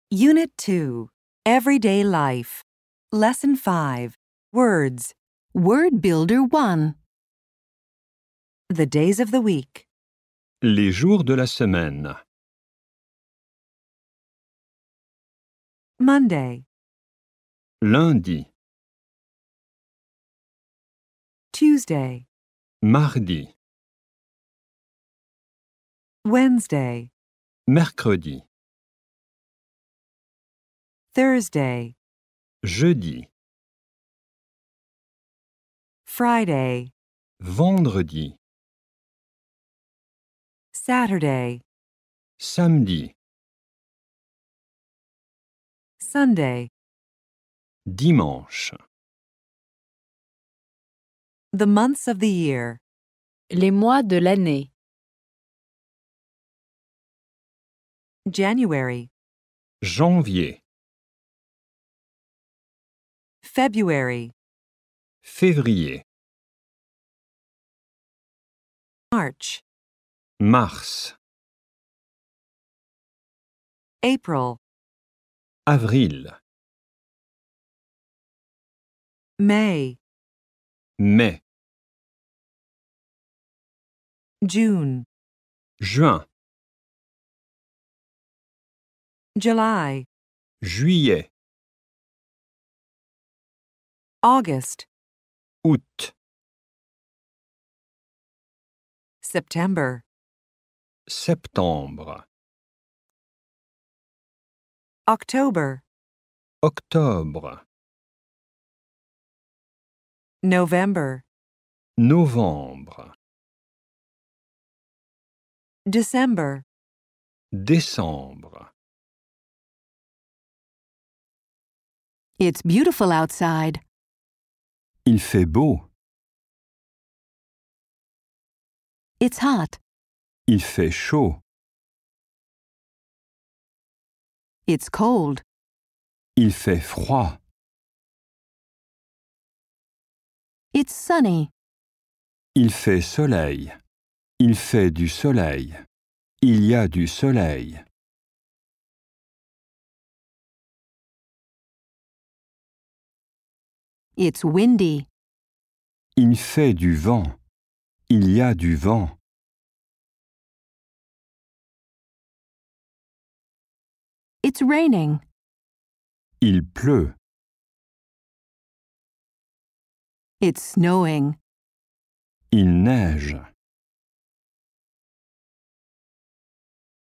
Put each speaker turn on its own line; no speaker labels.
Unit 2, Everyday Life. Lesson 5, Words. Word Builder 1. The days of the week.
Les jours de la semaine.
Monday,
Lundi,
Tuesday,
mardi,
Wednesday,
mercredi,
Thursday,
jeudi,
Friday,
vendredi,
Saturday,
samedi,
Sunday.
dimanche.
The months of the year.
Les mois de l'année.
January,
Janvier,
February,
février,
March,
mars,
April,
avril,
May,
mai,
June,
juin,
July,
juillet,
August,
août,
September,
septembre,
October,
octobre,
November,
novembre,
December.
décembre.
It's beautiful outside.
Il fait beau.
It's hot.
Il fait chaud.
It's cold.
Il fait froid.
It's sunny.
Il fait soleil. Il fait du soleil. Il y a du soleil.
It's windy.
Il fait du vent. Il y a du vent.
It's raining.
Il pleut.
It's snowing.
Il neige.